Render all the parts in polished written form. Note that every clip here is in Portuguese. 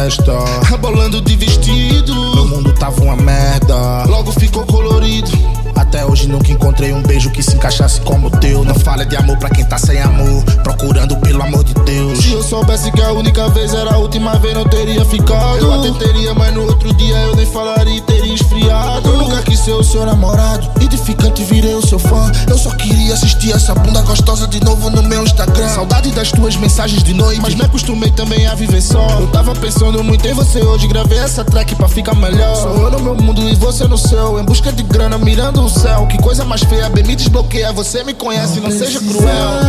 festa, rebolando de vestido. meu mundo tava uma merda, Logo ficou colorido. até hoje nunca encontrei um beijo que se encaixasse como o teu. Não fale de amor pra quem tá sem amor, procurando pelo amor de Deus. Se eu soubesse que a única vez era a última vez, não teria ficado. Eu até teria, mas no outro dia eu nem falaria e teria esfriado. Eu nunca quis ser o seu namorado, edificante virei o seu fã. Eu só queria assistir essa bunda gostosa de novo no meu Instagram. Saudade das tuas mensagens de noite, Mas me acostumei também a viver só. Eu tava pensando muito em você hoje, gravei essa track pra ficar melhor. sou eu no meu mundo e você no seu, em busca de grana, mirando o céu. Que coisa mais feia, bem me desbloqueia. Você me conhece, não seja cruel.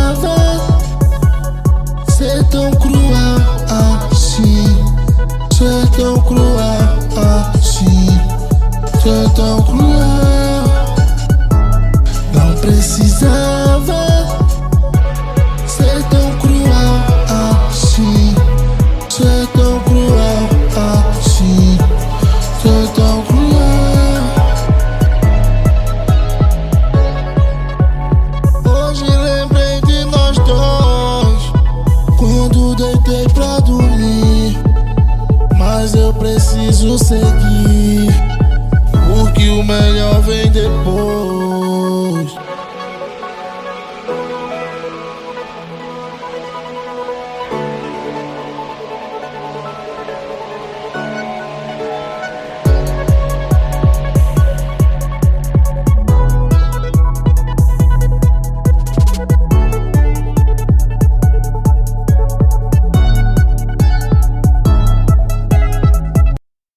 Ser tão cruel assim, ser tão cruel assim, ser tão cruel. Não precisava ser tão cruel assim, ser tão cruel assim, ser tão cruel. Hoje lembrei de nós dois quando deitei pra dormir, mas eu preciso seguir, porque o melhor